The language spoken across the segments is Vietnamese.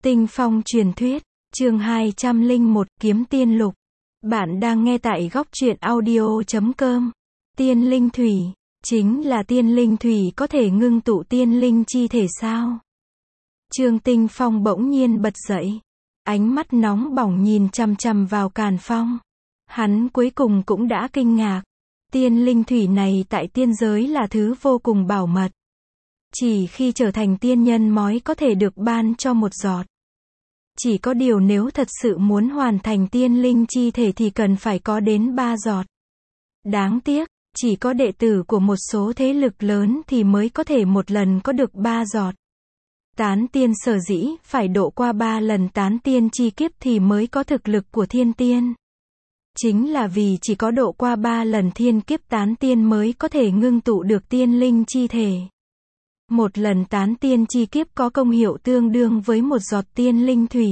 Tinh Phong truyền thuyết, chương 201, Kiếm Tiên Lục. Bạn đang nghe tại góc truyện audio.com. Tiên linh thủy, chính là tiên linh thủy có thể ngưng tụ tiên linh chi thể sao? Trương Tinh Phong bỗng nhiên bật dậy, ánh mắt nóng bỏng nhìn chằm chằm vào Càn Phong. Hắn cuối cùng cũng đã kinh ngạc. Tiên linh thủy này tại tiên giới là thứ vô cùng bảo mật. Chỉ khi trở thành tiên nhân mới có thể được ban cho một giọt. Chỉ có điều nếu thật sự muốn hoàn thành tiên linh chi thể thì cần phải có đến 3 giọt. Đáng tiếc, chỉ có đệ tử của một số thế lực lớn thì mới có thể một lần có được 3 giọt. Tán tiên sở dĩ phải độ qua 3 lần tán tiên chi kiếp thì mới có thực lực của thiên tiên. Chính là vì chỉ có độ qua 3 lần thiên kiếp tán tiên mới có thể ngưng tụ được tiên linh chi thể. Một lần tán tiên chi kiếp có công hiệu tương đương với một giọt tiên linh thủy.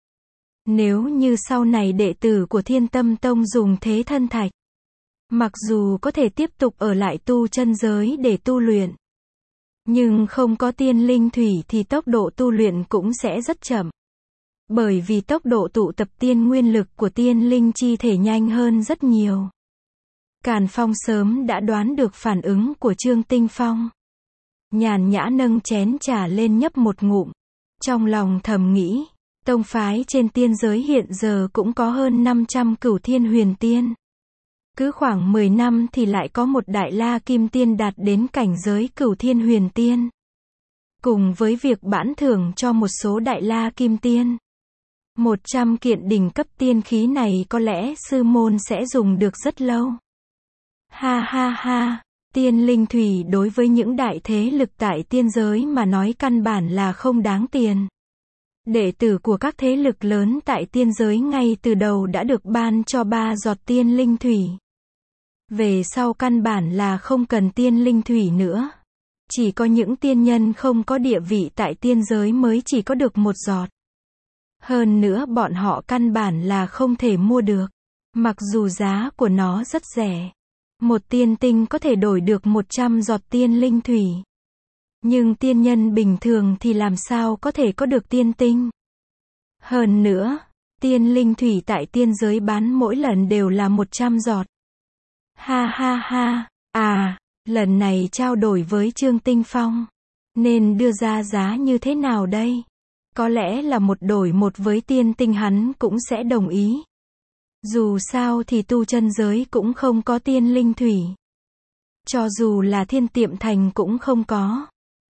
Nếu như sau này đệ tử của Thiên Tâm Tông dùng thế thân thạch, mặc dù có thể tiếp tục ở lại tu chân giới để tu luyện, nhưng không có tiên linh thủy thì tốc độ tu luyện cũng sẽ rất chậm. Bởi vì tốc độ tụ tập tiên nguyên lực của tiên linh chi thể nhanh hơn rất nhiều. Càn Phong sớm đã đoán được phản ứng của Trương Tinh Phong. Nhàn nhã nâng chén trà lên nhấp một ngụm. Trong lòng thầm nghĩ, tông phái trên tiên giới hiện giờ cũng có hơn 500 cửu thiên huyền tiên. Cứ khoảng 10 năm thì lại có một đại la kim tiên đạt đến cảnh giới cửu thiên huyền tiên. Cùng với việc bãn thưởng cho một số đại la kim tiên, 100 kiện đỉnh cấp tiên khí này có lẽ sư môn sẽ dùng được rất lâu. Ha ha ha. Tiên linh thủy đối với những đại thế lực tại tiên giới mà nói căn bản là không đáng tiền. Đệ tử của các thế lực lớn tại tiên giới ngay từ đầu đã được ban cho 3 giọt tiên linh thủy. Về sau căn bản là không cần tiên linh thủy nữa. Chỉ có những tiên nhân không có địa vị tại tiên giới mới chỉ có được một giọt. Hơn nữa bọn họ căn bản là không thể mua được. Mặc dù giá của nó rất rẻ. Một tiên tinh có thể đổi được 100 giọt tiên linh thủy. Nhưng tiên nhân bình thường thì làm sao có thể có được tiên tinh. Hơn nữa, tiên linh thủy tại tiên giới bán mỗi lần đều là 100 giọt. Ha ha ha, lần này trao đổi với Trương Tinh Phong. Nên đưa ra giá như thế nào đây? Có lẽ là một đổi một với tiên tinh hắn cũng sẽ đồng ý. Dù sao thì tu chân giới cũng không có tiên linh thủy. Cho dù là Thiên Tiệm Thành cũng không có.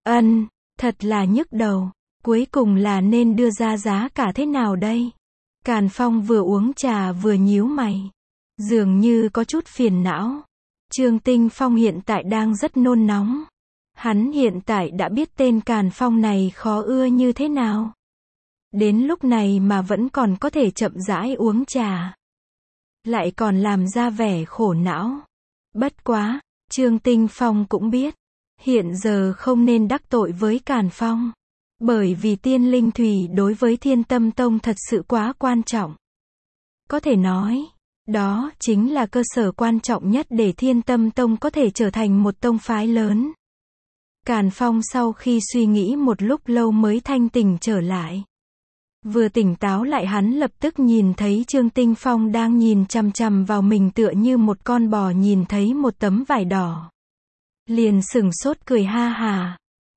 Thật là nhức đầu. Cuối cùng là nên đưa ra giá cả thế nào đây? Càn Phong vừa uống trà vừa nhíu mày. Dường như có chút phiền não. Trương Tinh Phong hiện tại đang rất nôn nóng. Hắn hiện tại đã biết tên Càn Phong này khó ưa như thế nào. Đến lúc này mà vẫn còn có thể chậm rãi uống trà. Lại còn làm ra vẻ khổ não. Bất quá, Trương Tinh Phong cũng biết, hiện giờ không nên đắc tội với Càn Phong. Bởi vì tiên linh thủy đối với Thiên Tâm Tông thật sự quá quan trọng. Có thể nói, đó chính là cơ sở quan trọng nhất để Thiên Tâm Tông có thể trở thành một tông phái lớn. Càn Phong sau khi suy nghĩ một lúc lâu mới thanh tỉnh trở lại. Vừa tỉnh táo lại hắn lập tức nhìn thấy Trương Tinh Phong đang nhìn chằm chằm vào mình tựa như một con bò nhìn thấy một tấm vải đỏ. Liền sửng sốt cười ha hà.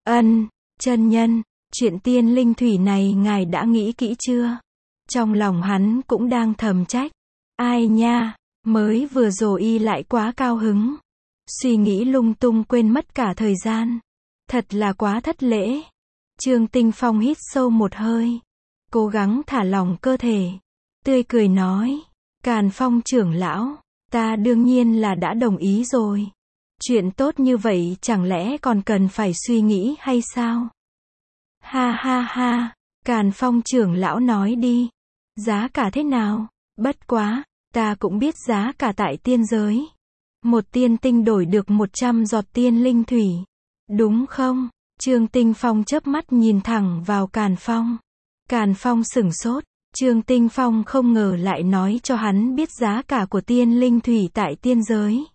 Chân nhân, chuyện tiên linh thủy này ngài đã nghĩ kỹ chưa? Trong lòng hắn cũng đang thầm trách. Ai nha, mới vừa rồi y lại quá cao hứng. Suy nghĩ lung tung quên mất cả thời gian. Thật là quá thất lễ. Trương Tinh Phong hít sâu một hơi. Cố gắng thả lỏng cơ thể. Tươi cười nói. Càn Phong trưởng lão, ta đương nhiên là đã đồng ý rồi. Chuyện tốt như vậy chẳng lẽ còn cần phải suy nghĩ hay sao? Ha ha ha, Càn Phong trưởng lão nói đi. Giá cả thế nào? Bất quá, ta cũng biết giá cả tại tiên giới. Một tiên tinh đổi được 100 giọt tiên linh thủy. Đúng không? Trương Tinh Phong chớp mắt nhìn thẳng vào Càn Phong. Càn Phong sửng sốt, Trương Tinh Phong không ngờ lại nói cho hắn biết giá cả của tiên linh thủy tại tiên giới.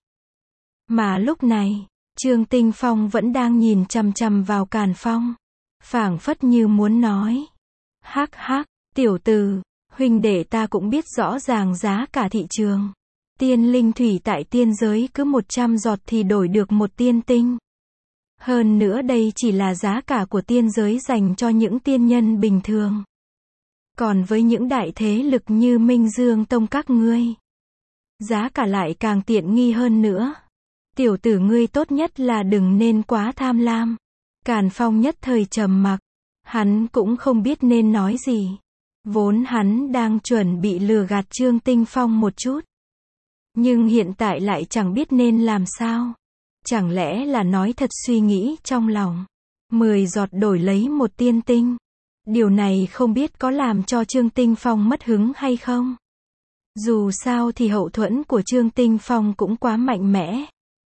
Mà lúc này, Trương Tinh Phong vẫn đang nhìn chằm chằm vào Càn Phong, phảng phất như muốn nói, Hắc hắc, tiểu tử, huynh đệ ta cũng biết rõ ràng giá cả thị trường. Tiên linh thủy tại tiên giới cứ 100 giọt thì đổi được một tiên tinh. Hơn nữa đây chỉ là giá cả của tiên giới dành cho những tiên nhân bình thường. Còn với những đại thế lực như Minh Dương Tông các ngươi, giá cả lại càng tiện nghi hơn nữa. Tiểu tử ngươi tốt nhất là đừng nên quá tham lam. Càn Phong nhất thời trầm mặc. Hắn cũng không biết nên nói gì. Vốn hắn đang chuẩn bị lừa gạt Trương Tinh Phong một chút. Nhưng hiện tại lại chẳng biết nên làm sao. Chẳng lẽ là nói thật suy nghĩ trong lòng. 10 giọt đổi lấy một tiên tinh. Điều này không biết có làm cho Trương Tinh Phong mất hứng hay không. Dù sao thì hậu thuẫn của Trương Tinh Phong cũng quá mạnh mẽ.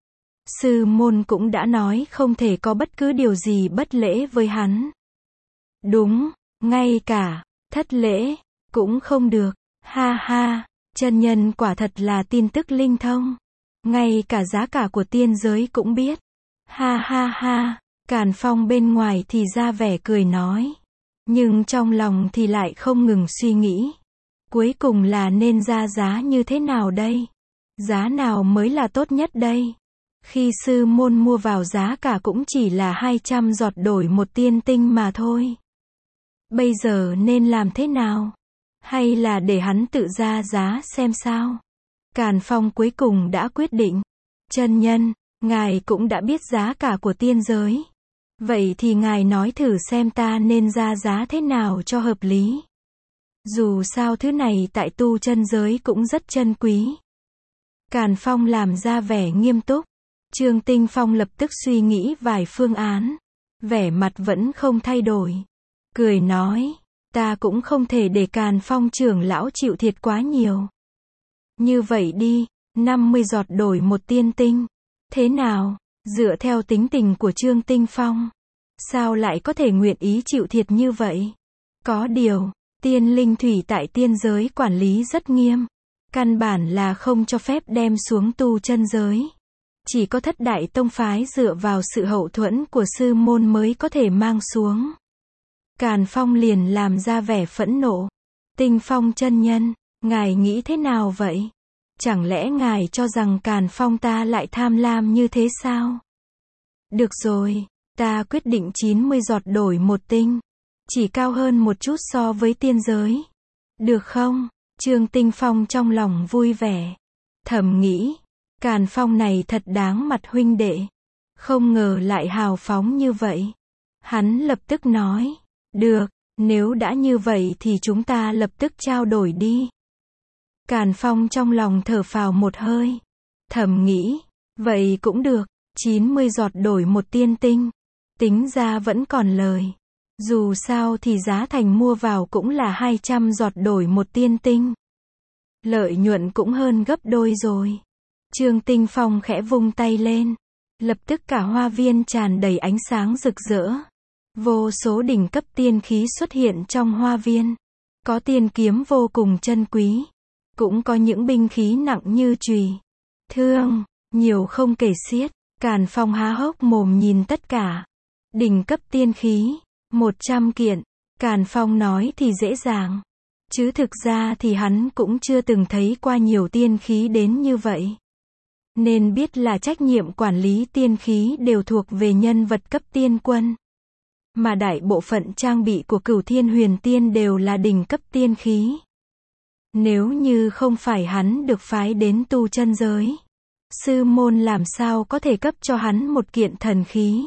Sư môn cũng đã nói không thể có bất cứ điều gì bất lễ với hắn. Đúng, ngay cả thất lễ cũng không được. Ha ha, chân nhân quả thật là tin tức linh thông. Ngay cả giá cả của tiên giới cũng biết. Ha ha ha, Càn Phong bên ngoài thì ra vẻ cười nói. Nhưng trong lòng thì lại không ngừng suy nghĩ. Cuối cùng là nên ra giá như thế nào đây? Giá nào mới là tốt nhất đây? Khi sư môn mua vào giá cả cũng chỉ là 200 giọt đổi một tiên tinh mà thôi. Bây giờ nên làm thế nào? Hay là để hắn tự ra giá xem sao? Càn Phong cuối cùng đã quyết định. Chân nhân, ngài cũng đã biết giá cả của tiên giới. Vậy thì ngài nói thử xem ta nên ra giá thế nào cho hợp lý. Dù sao thứ này tại tu chân giới cũng rất chân quý. Càn Phong làm ra vẻ nghiêm túc. Trương Tinh Phong lập tức suy nghĩ vài phương án. Vẻ mặt vẫn không thay đổi. Cười nói, ta cũng không thể để Càn Phong trưởng lão chịu thiệt quá nhiều. Như vậy đi, 50 giọt đổi một tiên tinh. Thế nào, dựa theo tính tình của Trương Tinh Phong, sao lại có thể nguyện ý chịu thiệt như vậy? Có điều, tiên linh thủy tại tiên giới quản lý rất nghiêm. Căn bản là không cho phép đem xuống tu chân giới. Chỉ có thất đại tông phái dựa vào sự hậu thuẫn của sư môn mới có thể mang xuống. Càn Phong liền làm ra vẻ phẫn nộ. Tinh Phong chân nhân, ngài nghĩ thế nào vậy? Chẳng lẽ ngài cho rằng Càn Phong ta lại tham lam như thế sao? Được rồi, ta quyết định 90 giọt đổi một tinh. Chỉ cao hơn một chút so với tiên giới. Được không? Trương Tinh Phong trong lòng vui vẻ. Thầm nghĩ, Càn Phong này thật đáng mặt huynh đệ. Không ngờ lại hào phóng như vậy. Hắn lập tức nói, được, nếu đã như vậy thì chúng ta lập tức trao đổi đi. Càn Phong trong lòng thở phào một hơi. Thầm nghĩ, vậy cũng được, 90 giọt đổi một tiên tinh. Tính ra vẫn còn lời. Dù sao thì giá thành mua vào cũng là 200 giọt đổi một tiên tinh. Lợi nhuận cũng hơn gấp đôi rồi. Trương Tinh Phong khẽ vung tay lên. Lập tức cả hoa viên tràn đầy ánh sáng rực rỡ. Vô số đỉnh cấp tiên khí xuất hiện trong hoa viên. Có tiên kiếm vô cùng chân quý. Cũng có những binh khí nặng như chùy, thương, nhiều không kể xiết. Càn Phong há hốc mồm nhìn tất cả. Đỉnh cấp tiên khí, 100 kiện. Càn Phong nói thì dễ dàng. Chứ thực ra thì hắn cũng chưa từng thấy qua nhiều tiên khí đến như vậy. Nên biết là trách nhiệm quản lý tiên khí đều thuộc về nhân vật cấp tiên quân. Mà đại bộ phận trang bị của Cửu Thiên Huyền Tiên đều là đỉnh cấp tiên khí. Nếu như không phải hắn được phái đến tu chân giới, sư môn làm sao có thể cấp cho hắn một kiện thần khí.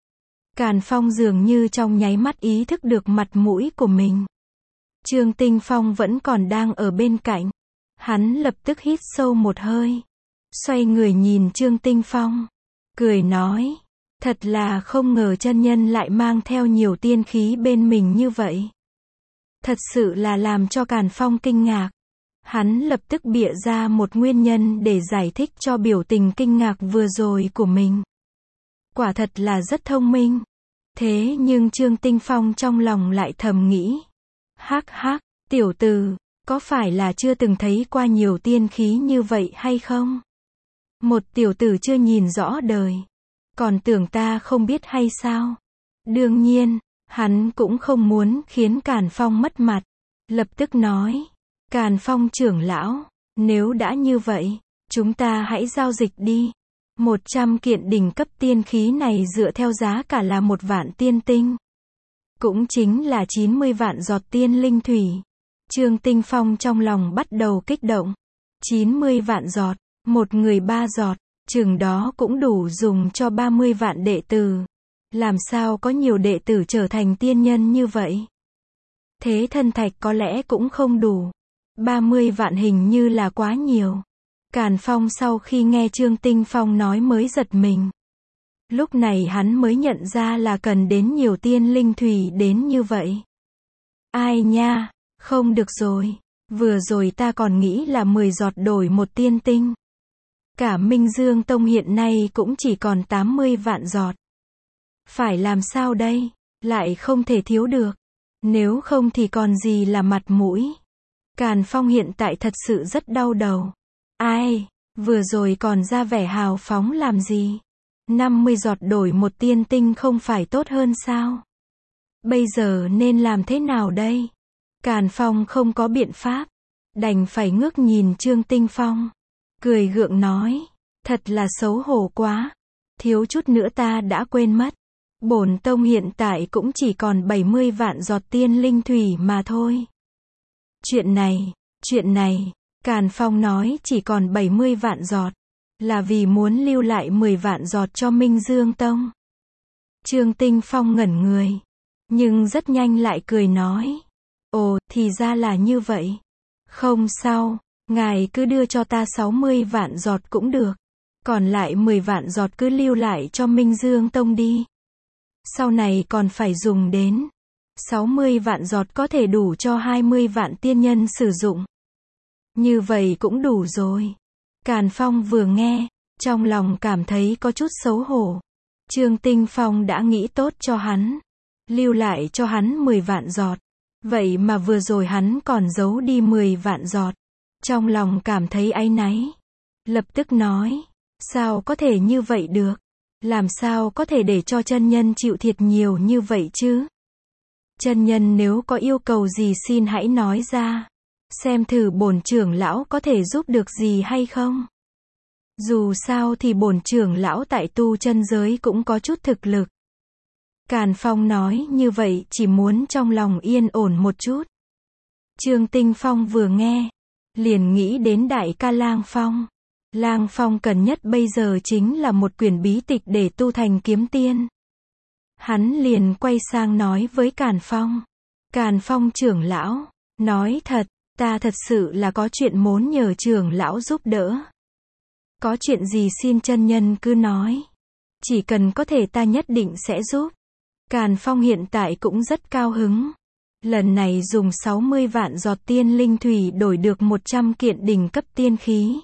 Càn Phong dường như trong nháy mắt ý thức được mặt mũi của mình. Trương Tinh Phong vẫn còn đang ở bên cạnh. Hắn lập tức hít sâu một hơi. Xoay người nhìn Trương Tinh Phong. Cười nói, thật là không ngờ chân nhân lại mang theo nhiều tiên khí bên mình như vậy. Thật sự là làm cho Càn Phong kinh ngạc. Hắn lập tức bịa ra một nguyên nhân để giải thích cho biểu tình kinh ngạc vừa rồi của mình. Quả thật là rất thông minh. Thế nhưng Trương Tinh Phong trong lòng lại thầm nghĩ. Hắc hắc, tiểu tử, có phải là chưa từng thấy qua nhiều tiên khí như vậy hay không? Một tiểu tử chưa nhìn rõ đời. Còn tưởng ta không biết hay sao? Đương nhiên, Hắn cũng không muốn khiến Càn Phong mất mặt. Lập tức nói. Càn Phong trưởng lão, nếu đã như vậy, chúng ta hãy giao dịch đi. 100 kiện đỉnh cấp tiên khí này dựa theo giá cả là 1 vạn tiên tinh. Cũng chính là 90 vạn giọt tiên linh thủy. Trương Tinh Phong trong lòng bắt đầu kích động. 90 vạn giọt, một người 3 giọt, chừng đó cũng đủ dùng cho 30 vạn đệ tử. Làm sao có nhiều đệ tử trở thành tiên nhân như vậy? Thế thân thạch có lẽ cũng không đủ. 30 vạn hình như là quá nhiều. Càn Phong sau khi nghe Trương Tinh Phong nói mới giật mình. Lúc này hắn mới nhận ra là cần đến nhiều tiên linh thủy đến như vậy. Ai nha, không được rồi. Vừa rồi ta còn nghĩ là 10 giọt đổi 1 tiên tinh. Cả Minh Dương Tông hiện nay cũng chỉ còn 80 vạn giọt. Phải làm sao đây? Lại không thể thiếu được. Nếu không thì còn gì là mặt mũi. Càn Phong hiện tại thật sự rất đau đầu. Ai, vừa rồi còn ra vẻ hào phóng làm gì? 50 giọt đổi 1 tiên tinh không phải tốt hơn sao? Bây giờ nên làm thế nào đây? Càn Phong không có biện pháp. Đành phải ngước nhìn Trương Tinh Phong. Cười gượng nói. Thật là xấu hổ quá. Thiếu chút nữa ta đã quên mất. Bổn tông hiện tại cũng chỉ còn 70 vạn giọt tiên linh thủy mà thôi. Chuyện này, Càn Phong nói chỉ còn 70 vạn giọt. Là vì muốn lưu lại 10 vạn giọt cho Minh Dương Tông. Trương Tinh Phong ngẩn người. Nhưng rất nhanh lại cười nói. Ồ, thì ra là như vậy. Không sao, ngài cứ đưa cho ta 60 vạn giọt cũng được. Còn lại 10 vạn giọt cứ lưu lại cho Minh Dương Tông đi. Sau này còn phải dùng đến. 60 vạn giọt có thể đủ cho 20 vạn tiên nhân sử dụng. Như vậy cũng đủ rồi. Càn Phong vừa nghe, trong lòng cảm thấy có chút xấu hổ. Trương Tinh Phong đã nghĩ tốt cho hắn. Lưu lại cho hắn 10 vạn giọt. Vậy mà vừa rồi hắn còn giấu đi 10 vạn giọt. Trong lòng cảm thấy áy náy. Lập tức nói. Sao có thể như vậy được? Làm sao có thể để cho chân nhân chịu thiệt nhiều như vậy chứ? Chân nhân nếu có yêu cầu gì xin hãy nói ra. Xem thử bổn trưởng lão có thể giúp được gì hay không? Dù sao thì bổn trưởng lão tại tu chân giới cũng có chút thực lực. Càn Phong nói như vậy chỉ muốn trong lòng yên ổn một chút. Trương Tinh Phong vừa nghe, liền nghĩ đến đại ca Lang Phong. Lang Phong cần nhất bây giờ chính là một quyển bí tịch để tu thành kiếm tiên. Hắn liền quay sang nói với Càn Phong. Càn Phong trưởng lão, nói thật, ta thật sự là có chuyện muốn nhờ trưởng lão giúp đỡ. Có chuyện gì xin chân nhân cứ nói. Chỉ cần có thể ta nhất định sẽ giúp. Càn Phong hiện tại cũng rất cao hứng. Lần này dùng 60 vạn giọt tiên linh thủy đổi được 100 kiện đỉnh cấp tiên khí.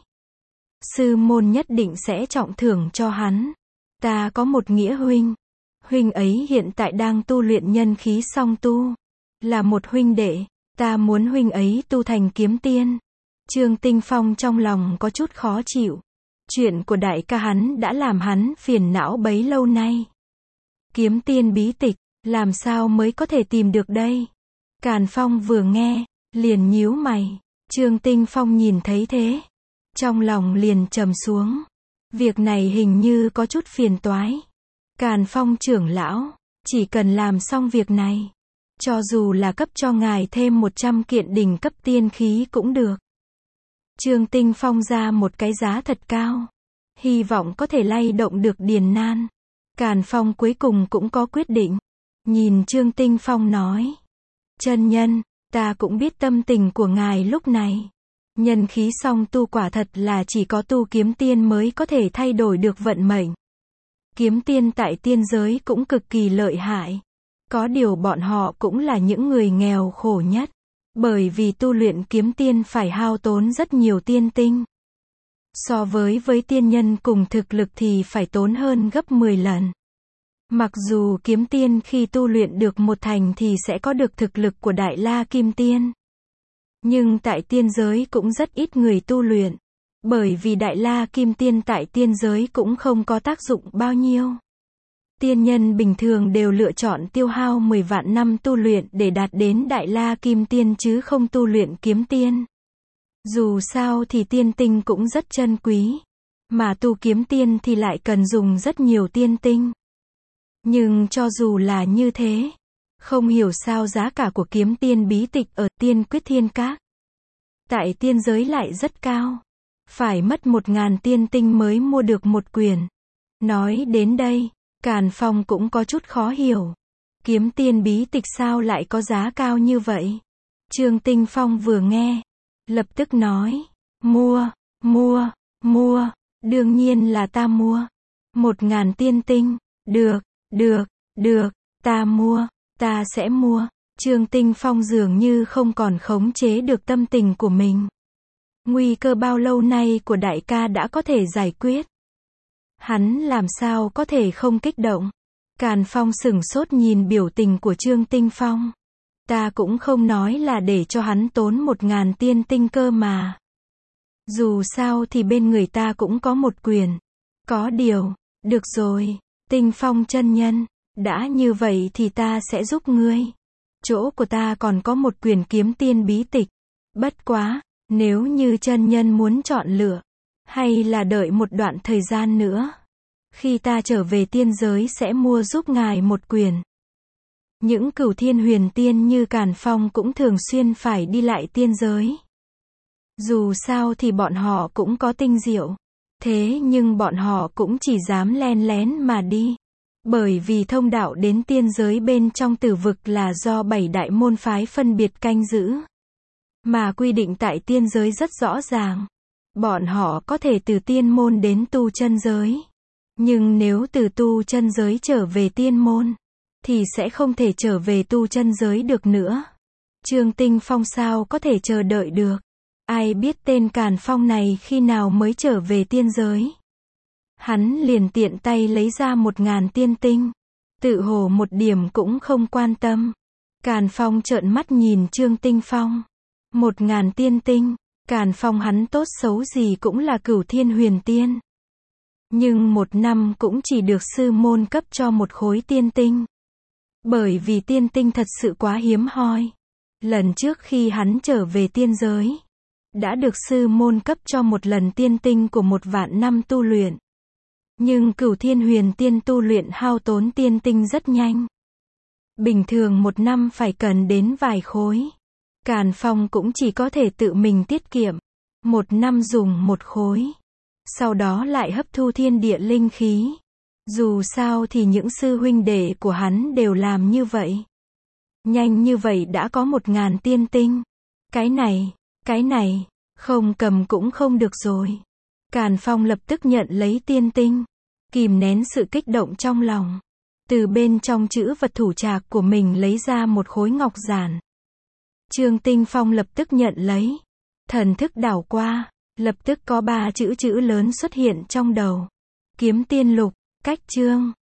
Sư môn nhất định sẽ trọng thưởng cho hắn. Ta có một nghĩa huynh. Huynh ấy hiện tại đang tu luyện nhân khí song tu. Là một huynh đệ. Ta muốn huynh ấy tu thành kiếm tiên. Trương Tinh Phong trong lòng có chút khó chịu. Chuyện của đại ca hắn đã làm hắn phiền não bấy lâu nay. Kiếm tiên bí tịch, làm sao mới có thể tìm được đây? Càn Phong vừa nghe, liền nhíu mày. Trương Tinh Phong nhìn thấy thế. Trong lòng liền trầm xuống. Việc này hình như có chút phiền toái. Càn Phong trưởng lão, chỉ cần làm xong việc này. Cho dù là cấp cho ngài thêm 100 kiện đỉnh cấp tiên khí cũng được. Trương Tinh Phong ra một cái giá thật cao. Hy vọng có thể lay động được Điền Nan. Càn Phong cuối cùng cũng có quyết định. Nhìn Trương Tinh Phong nói. Chân nhân, ta cũng biết tâm tình của ngài lúc này. Nhân khí song tu quả thật là chỉ có tu kiếm tiên mới có thể thay đổi được vận mệnh. Kiếm tiên tại tiên giới cũng cực kỳ lợi hại. Có điều bọn họ cũng là những người nghèo khổ nhất. Bởi vì tu luyện kiếm tiên phải hao tốn rất nhiều tiên tinh. So với tiên nhân cùng thực lực thì phải tốn hơn gấp 10 lần. Mặc dù kiếm tiên khi tu luyện được một thành thì sẽ có được thực lực của Đại La Kim Tiên. Nhưng tại tiên giới cũng rất ít người tu luyện. Bởi vì Đại La Kim Tiên tại tiên giới cũng không có tác dụng bao nhiêu. Tiên nhân bình thường đều lựa chọn tiêu hao 10 vạn năm tu luyện để đạt đến Đại La Kim Tiên chứ không tu luyện kiếm tiên. Dù sao thì tiên tinh cũng rất chân quý. Mà tu kiếm tiên thì lại cần dùng rất nhiều tiên tinh. Nhưng cho dù là như thế, không hiểu sao giá cả của kiếm tiên bí tịch ở Tiên Quyết Thiên Các tại tiên giới lại rất cao. Phải mất 1.000 tiên tinh mới mua được một quyển. Nói đến đây, Càn Phong cũng có chút khó hiểu. Kiếm tiên bí tịch sao lại có giá cao như vậy? Trương Tinh Phong vừa nghe, lập tức nói, mua, đương nhiên là ta mua. 1.000 tiên tinh, được, ta mua, ta sẽ mua. Trương Tinh Phong dường như không còn khống chế được tâm tình của mình. Nguy cơ bao lâu nay của đại ca đã có thể giải quyết. Hắn làm sao có thể không kích động. Càn Phong sửng sốt nhìn biểu tình của Trương Tinh Phong. Ta cũng không nói là để cho hắn tốn 1.000 tiên tinh cơ mà. Dù sao thì bên người ta cũng có một quyền. Có điều, được rồi, Tinh Phong chân nhân, đã như vậy thì ta sẽ giúp ngươi. Chỗ của ta còn có một quyển kiếm tiên bí tịch. Bất quá, nếu như chân nhân muốn chọn lựa, hay là đợi một đoạn thời gian nữa, khi ta trở về tiên giới sẽ mua giúp ngài một quyển. Những Cửu Thiên Huyền Tiên như Càn Phong cũng thường xuyên phải đi lại tiên giới. Dù sao thì bọn họ cũng có tinh diệu. Thế nhưng bọn họ cũng chỉ dám len lén mà đi. Bởi vì thông đạo đến tiên giới bên trong tử vực là do 7 đại môn phái phân biệt canh giữ. Mà quy định tại tiên giới rất rõ ràng. Bọn họ có thể từ tiên môn đến tu chân giới. Nhưng nếu từ tu chân giới trở về tiên môn, thì sẽ không thể trở về tu chân giới được nữa. Trương Tinh Phong sao có thể chờ đợi được. Ai biết tên Càn Phong này khi nào mới trở về tiên giới. Hắn liền tiện tay lấy ra 1.000 tiên tinh. Tự hồ một điểm cũng không quan tâm. Càn Phong trợn mắt nhìn Trương Tinh Phong. 1.000 tiên tinh. Càn Phong hắn tốt xấu gì cũng là Cửu Thiên Huyền Tiên. Nhưng một năm cũng chỉ được sư môn cấp cho một khối tiên tinh. Bởi vì tiên tinh thật sự quá hiếm hoi. Lần trước khi hắn trở về tiên giới, đã được sư môn cấp cho một lần tiên tinh của 1 vạn năm tu luyện. Nhưng Cửu Thiên Huyền Tiên tu luyện hao tốn tiên tinh rất nhanh. Bình thường một năm phải cần đến vài khối. Càn Phong cũng chỉ có thể tự mình tiết kiệm. Một năm dùng một khối. Sau đó lại hấp thu thiên địa linh khí. Dù sao thì những sư huynh đệ của hắn đều làm như vậy. Nhanh như vậy đã có 1.000 tiên tinh. Cái này, không cầm cũng không được rồi. Càn Phong lập tức nhận lấy tiên tinh. Kìm nén sự kích động trong lòng. Từ bên trong chữ vật thủ trạc của mình lấy ra một khối ngọc giản. Trương Tinh Phong lập tức nhận lấy. Thần thức đảo qua. Lập tức có 3 chữ lớn xuất hiện trong đầu. Kiếm tiên lục, cách chương.